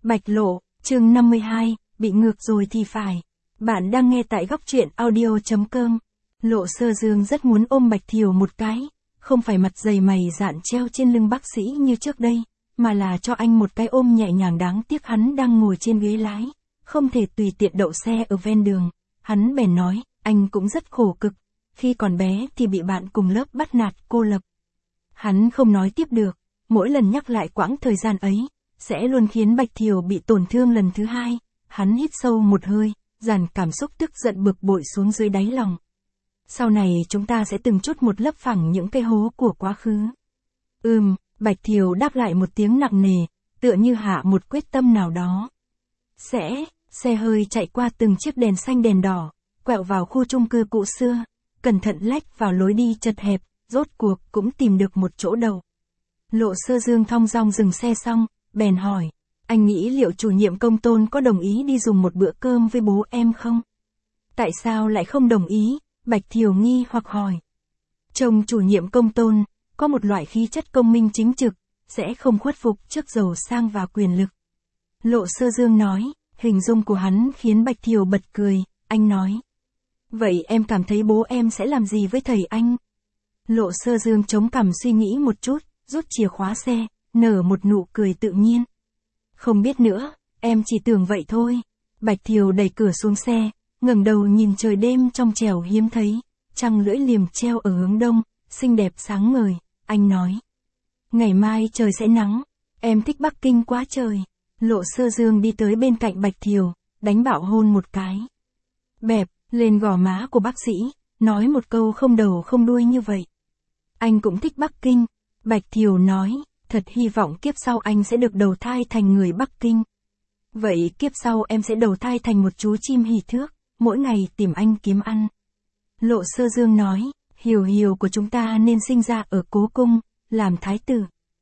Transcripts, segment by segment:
Bạch Lộ, chương 52, bị ngược rồi thì phải. Bạn đang nghe tại góc truyện audio.com. Lộ Sơ Dương rất muốn ôm Bạch Thiều một cái, không phải mặt dày mày dạn treo trên lưng bác sĩ như trước đây, mà là cho anh một cái ôm nhẹ nhàng. Đáng tiếc hắn đang ngồi trên ghế lái, không thể tùy tiện đậu xe ở ven đường. Hắn bèn nói, anh cũng rất khổ cực, khi còn bé thì bị bạn cùng lớp bắt nạt cô lập. Hắn không nói tiếp được, mỗi lần nhắc lại quãng thời gian ấy, sẽ luôn khiến Bạch Thiều bị tổn thương lần thứ hai. Hắn hít sâu một hơi, dàn cảm xúc tức giận bực bội xuống dưới đáy lòng. Sau này chúng ta sẽ từng chút một lấp phẳng những cái hố của quá khứ. Bạch Thiều đáp lại một tiếng nặng nề, tựa như hạ một quyết tâm nào đó. Xe hơi chạy qua từng chiếc đèn xanh đèn đỏ, quẹo vào khu chung cư cũ xưa, cẩn thận lách vào lối đi chật hẹp, rốt cuộc cũng tìm được một chỗ đậu. Lộ Sơ Dương thong dong dừng xe xong, bèn hỏi, anh nghĩ liệu chủ nhiệm Công Tôn có đồng ý đi dùng một bữa cơm với bố em không? Tại sao lại không đồng ý? Bạch Thiều nghi hoặc hỏi. Chồng chủ nhiệm Công Tôn, có một loại khí chất công minh chính trực, sẽ không khuất phục trước giàu sang và quyền lực. Lộ Sơ Dương nói, hình dung của hắn khiến Bạch Thiều bật cười, anh nói. Vậy em cảm thấy bố em sẽ làm gì với thầy anh? Lộ Sơ Dương chống cằm suy nghĩ một chút, rút chìa khóa xe, nở một nụ cười tự nhiên. Không biết nữa, em chỉ tưởng vậy thôi. Bạch Thiều đẩy cửa xuống xe, ngẩng đầu nhìn trời đêm trong trẻo hiếm thấy, trăng lưỡi liềm treo ở hướng đông, xinh đẹp sáng ngời, anh nói. Ngày mai trời sẽ nắng, em thích Bắc Kinh quá trời. Lộ Sơ Dương đi tới bên cạnh Bạch Thiều, đánh bạo hôn một cái. Bẹp, lên gò má của bác sĩ, nói một câu không đầu không đuôi như vậy. Anh cũng thích Bắc Kinh. Bạch Thiều nói, thật hy vọng kiếp sau anh sẽ được đầu thai thành người Bắc Kinh. Vậy kiếp sau em sẽ đầu thai thành một chú chim hỉ thước, mỗi ngày tìm anh kiếm ăn. Lộ Sơ Dương nói, Hiều của chúng ta nên sinh ra ở cố cung, làm thái tử.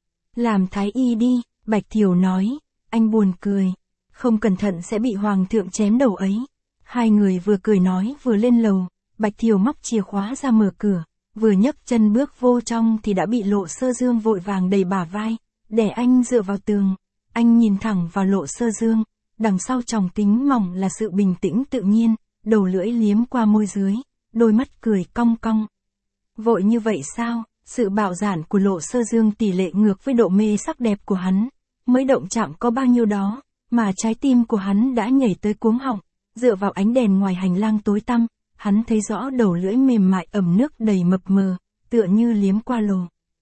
Làm thái y đi, Bạch Thiều nói, anh buồn cười, không cẩn thận sẽ bị hoàng thượng chém đầu ấy. Hai người vừa cười nói vừa lên lầu, Bạch Thiều móc chìa khóa ra mở cửa, vừa nhấc chân bước vô trong thì đã bị Lộ Sơ Dương vội vàng đẩy bả vai, để anh dựa vào tường. Anh nhìn thẳng vào Lộ Sơ Dương, đằng sau tròng kính mỏng là sự bình tĩnh tự nhiên, đầu lưỡi liếm qua môi dưới, đôi mắt cười cong cong. Vội như vậy sao? Sự bạo dạn của Lộ Sơ Dương tỷ lệ ngược với độ mê sắc đẹp của hắn, mới động chạm có bao nhiêu đó, mà trái tim của hắn đã nhảy tới cuống họng. Dựa vào ánh đèn ngoài hành lang tối tăm, hắn thấy rõ đầu lưỡi mềm mại ẩm nước đầy mập mờ, tựa như liếm qua lồ.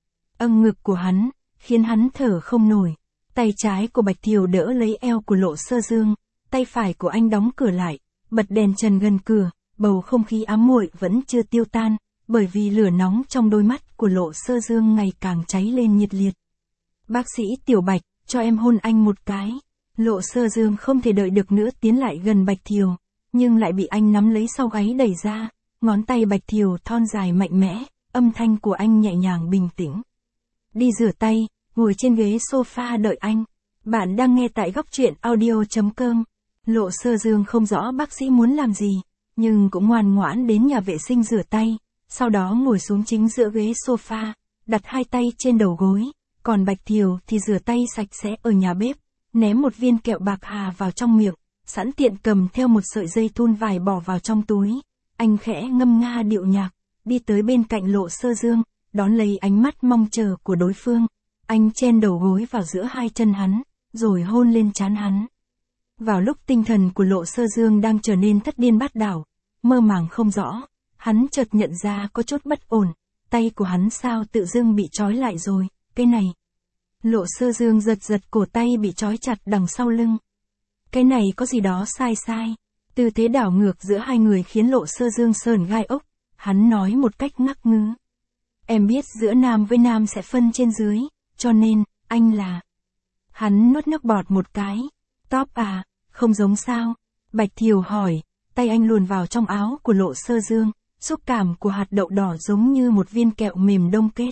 Ngực của hắn, khiến hắn thở không nổi. Tay trái của Bạch Thiều đỡ lấy eo của Lộ Sơ Dương, tay phải của anh đóng cửa lại, bật đèn trần gần cửa, bầu không khí ám muội vẫn chưa tiêu tan, bởi vì lửa nóng trong đôi mắt của Lộ Sơ Dương ngày càng cháy lên nhiệt liệt. Bác sĩ Tiểu Bạch, cho em hôn anh một cái. Lộ Sơ Dương không thể đợi được nữa tiến lại gần Bạch Thiều, nhưng lại bị anh nắm lấy sau gáy đẩy ra, ngón tay Bạch Thiều thon dài mạnh mẽ, âm thanh của anh nhẹ nhàng bình tĩnh. Đi rửa tay, ngồi trên ghế sofa đợi anh. Bạn đang nghe tại góc truyện audio.com. Lộ Sơ Dương không rõ bác sĩ muốn làm gì, nhưng cũng ngoan ngoãn đến nhà vệ sinh rửa tay, sau đó ngồi xuống chính giữa ghế sofa, đặt hai tay trên đầu gối, còn Bạch Thiều thì rửa tay sạch sẽ ở nhà bếp, ném một viên kẹo bạc hà vào trong miệng, sẵn tiện cầm theo một sợi dây thun vải bỏ vào trong túi. Anh khẽ ngâm nga điệu nhạc, đi tới bên cạnh Lộ Sơ Dương, đón lấy ánh mắt mong chờ của đối phương. Anh chen đầu gối vào giữa hai chân hắn, rồi hôn lên trán hắn. Vào lúc tinh thần của Lộ Sơ Dương đang trở nên thất điên bát đảo, mơ màng không rõ, hắn chợt nhận ra có chút bất ổn, tay của hắn sao tự dưng bị trói lại rồi, cái này. Lộ Sơ Dương giật cổ tay bị trói chặt đằng sau lưng. Cái này có gì đó sai. Tư thế đảo ngược giữa hai người khiến Lộ Sơ Dương sởn gai ốc, hắn nói một cách ngắc ngứ. Em biết giữa nam với nam sẽ phân trên dưới, cho nên, anh là... Hắn nuốt nước bọt một cái. Top à, không giống sao? Bạch Thiều hỏi, tay anh luồn vào trong áo của Lộ Sơ Dương, xúc cảm của hạt đậu đỏ giống như một viên kẹo mềm đông kết.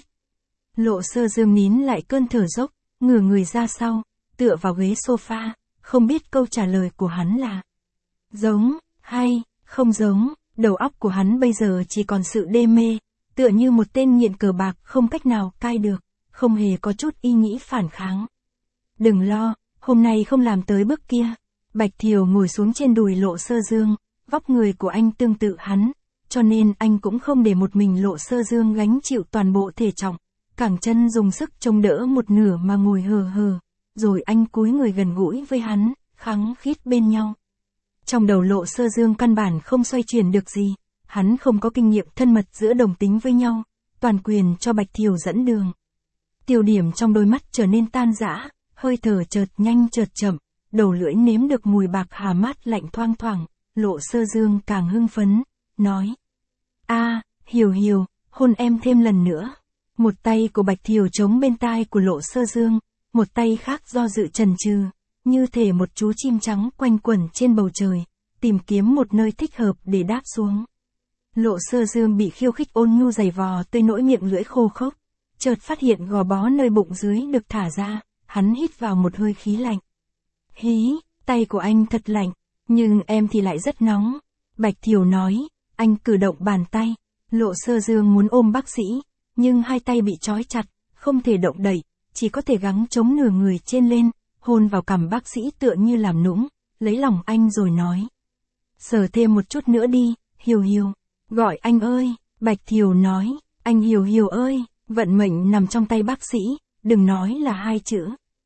Lộ Sơ Dương nín lại cơn thở dốc, ngửa người ra sau, tựa vào ghế sofa, không biết câu trả lời của hắn là giống, hay, không giống. Đầu óc của hắn bây giờ chỉ còn sự đê mê, tựa như một tên nghiện cờ bạc không cách nào cai được, không hề có chút ý nghĩ phản kháng. Đừng lo, hôm nay không làm tới bước kia. Bạch Thiều ngồi xuống trên đùi Lộ Sơ Dương, vóc người của anh tương tự hắn, cho nên anh cũng không để một mình Lộ Sơ Dương gánh chịu toàn bộ thể trọng, cẳng chân dùng sức chống đỡ một nửa mà ngồi hờ hờ, rồi anh cúi người gần gũi với hắn, khăng khít bên nhau. Trong đầu Lộ Sơ Dương căn bản không xoay chuyển được gì, hắn không có kinh nghiệm thân mật giữa đồng tính với nhau, toàn quyền cho Bạch Thiều dẫn đường. Tiêu điểm trong đôi mắt trở nên tan rã, hơi thở chợt nhanh chợt chậm, đầu lưỡi nếm được mùi bạc hà mát lạnh thoang thoảng, Lộ Sơ Dương càng hưng phấn, nói: Hiểu Hiểu, hôn em thêm lần nữa. Một tay của Bạch Thiều chống bên tai của Lộ Sơ Dương, một tay khác do dự chần chừ, như thể một chú chim trắng quanh quẩn trên bầu trời, tìm kiếm một nơi thích hợp để đáp xuống. Lộ Sơ Dương bị khiêu khích ôn nhu giày vò tới nỗi miệng lưỡi khô khốc, chợt phát hiện gò bó nơi bụng dưới được thả ra, hắn hít vào một hơi khí lạnh. Hí, tay của anh thật lạnh, nhưng em thì lại rất nóng. Bạch Thiều nói, anh cử động bàn tay. Lộ Sơ Dương muốn ôm bác sĩ, nhưng hai tay bị trói chặt, không thể động đậy, chỉ có thể gắng chống nửa người trên lên, hôn vào cằm bác sĩ tựa như làm nũng, lấy lòng anh rồi nói: sờ thêm một chút nữa đi, Hiểu Hiểu. Gọi anh ơi, Bạch Thiều nói, anh Hiểu Hiểu ơi, vận mệnh nằm trong tay bác sĩ, đừng nói là hai chữ.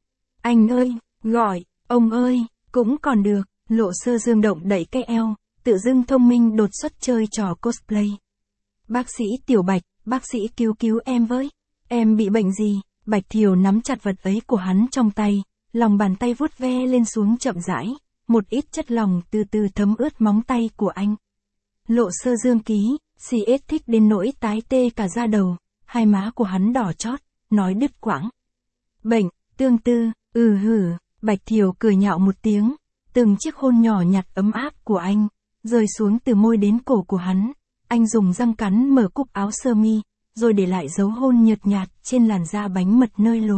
Anh ơi, gọi, ông ơi, cũng còn được. Lộ Sơ Dương động đẩy cái eo, tự dưng thông minh đột xuất chơi trò cosplay. Bác sĩ Tiểu Bạch, bác sĩ cứu em với. Em bị bệnh gì? Bạch Thiều nắm chặt vật ấy của hắn trong tay, lòng bàn tay vuốt ve lên xuống chậm rãi, một ít chất lỏng từ từ thấm ướt móng tay của anh. Lộ Sơ Dương ký, CS thích đến nỗi tái tê cả da đầu, hai má của hắn đỏ chót, nói đứt quãng. Bệnh, tương tư, hử. Bạch Thiều cười nhạo một tiếng, từng chiếc hôn nhỏ nhặt ấm áp của anh, rơi xuống từ môi đến cổ của hắn. Anh dùng răng cắn mở cúc áo sơ mi, rồi để lại dấu hôn nhợt nhạt trên làn da bánh mật nơi lồ.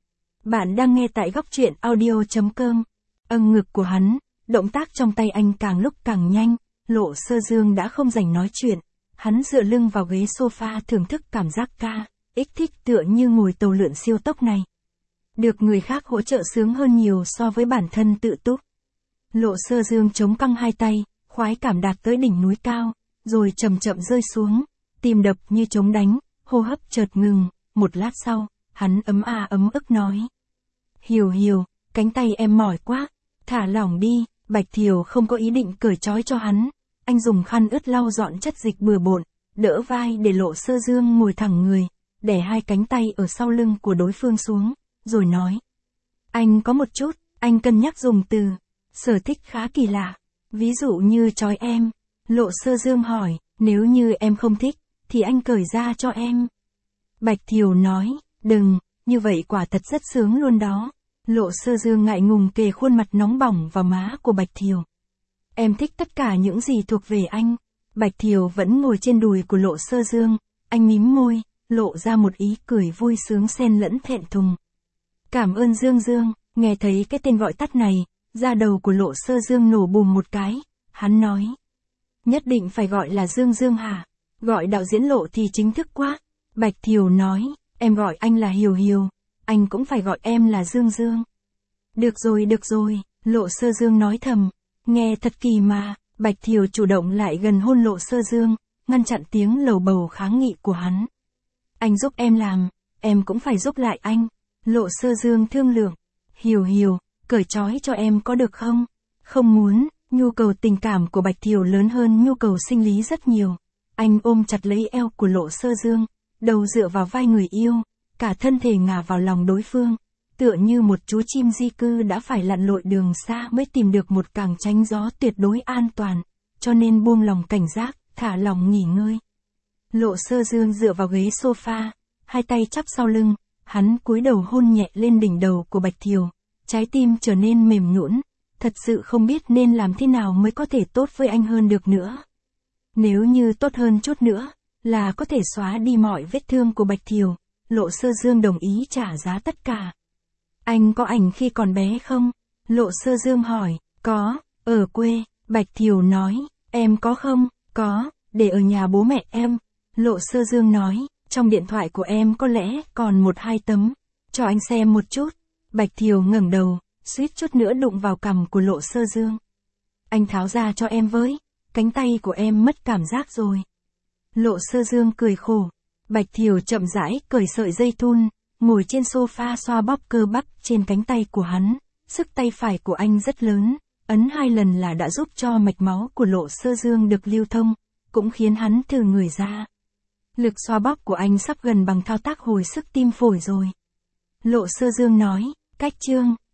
Bạn đang nghe tại góc truyện audio.com. Ngực của hắn, động tác trong tay anh càng lúc càng nhanh, Lộ Sơ Dương đã không rảnh nói chuyện, hắn dựa lưng vào ghế sofa thưởng thức cảm giác thích tựa như ngồi tàu lượn siêu tốc này. Được người khác hỗ trợ sướng hơn nhiều so với bản thân tự túc. Lộ Sơ Dương chống căng hai tay, khoái cảm đạt tới đỉnh núi cao, rồi chậm chậm rơi xuống, tim đập như trống đánh, hô hấp chợt ngừng, một lát sau, hắn ấm ức nói: Hiểu Hiểu, cánh tay em mỏi quá, thả lỏng đi. Bạch Thiều không có ý định cởi trói cho hắn, anh dùng khăn ướt lau dọn chất dịch bừa bộn, đỡ vai để Lộ Sơ Dương ngồi thẳng người, để hai cánh tay ở sau lưng của đối phương xuống, rồi nói: anh có một chút, anh cân nhắc dùng từ sở thích khá kỳ lạ, ví dụ như trói em. Lộ Sơ Dương hỏi, nếu như em không thích, thì anh cởi ra cho em. Bạch Thiều nói, đừng, như vậy quả thật rất sướng luôn đó. Lộ Sơ Dương ngại ngùng kề khuôn mặt nóng bỏng vào má của Bạch Thiều. Em thích tất cả những gì thuộc về anh. Bạch Thiều vẫn ngồi trên đùi của Lộ Sơ Dương, anh mím môi, lộ ra một ý cười vui sướng xen lẫn thẹn thùng. Cảm ơn Dương Dương. Nghe thấy cái tên gọi tắt này, da đầu của Lộ Sơ Dương nổ bùm một cái, hắn nói: nhất định phải gọi là Dương Dương hả? Gọi đạo diễn Lộ thì chính thức quá. Bạch Thiều nói, em gọi anh là Hiểu Hiểu, anh cũng phải gọi em là Dương Dương. Được rồi, Lộ Sơ Dương nói thầm, nghe thật kỳ mà. Bạch Thiều chủ động lại gần hôn Lộ Sơ Dương, ngăn chặn tiếng lầu bầu kháng nghị của hắn. Anh giúp em làm, em cũng phải giúp lại anh. Lộ Sơ Dương thương lượng, Hiểu Hiểu, cởi trói cho em có được không? Không muốn. Nhu cầu tình cảm của Bạch Thiều lớn hơn nhu cầu sinh lý rất nhiều. Anh ôm chặt lấy eo của Lộ Sơ Dương, đầu dựa vào vai người yêu, cả thân thể ngả vào lòng đối phương, tựa như một chú chim di cư đã phải lặn lội đường xa mới tìm được một cảng tránh gió tuyệt đối an toàn, cho nên buông lòng cảnh giác, thả lòng nghỉ ngơi. Lộ Sơ Dương dựa vào ghế sofa, hai tay chắp sau lưng, hắn cúi đầu hôn nhẹ lên đỉnh đầu của Bạch Thiều, trái tim trở nên mềm nhũn. Thật sự không biết nên làm thế nào mới có thể tốt với anh hơn được nữa. Nếu như tốt hơn chút nữa, là có thể xóa đi mọi vết thương của Bạch Thiều. Lộ Sơ Dương đồng ý trả giá tất cả. Anh có ảnh khi còn bé không? Lộ Sơ Dương hỏi. Có, ở quê. Bạch Thiều nói. Em có không? Có, để ở nhà bố mẹ em. Lộ Sơ Dương nói. Trong điện thoại của em có lẽ còn 1-2 tấm. Cho anh xem một chút. Bạch Thiều ngẩng đầu, suýt chút nữa đụng vào cằm của Lộ Sơ Dương. Anh tháo ra cho em với, cánh tay của em mất cảm giác rồi. Lộ Sơ Dương cười khổ. Bạch Thiều chậm rãi cởi sợi dây thun, ngồi trên sofa xoa bóp cơ bắp trên cánh tay của hắn. Sức tay phải của anh rất lớn, ấn 2 lần là đã giúp cho mạch máu của Lộ Sơ Dương được lưu thông, cũng khiến hắn thừ người ra. Lực xoa bóp của anh sắp gần bằng thao tác hồi sức tim phổi rồi. Lộ Sơ Dương nói, cách Trương,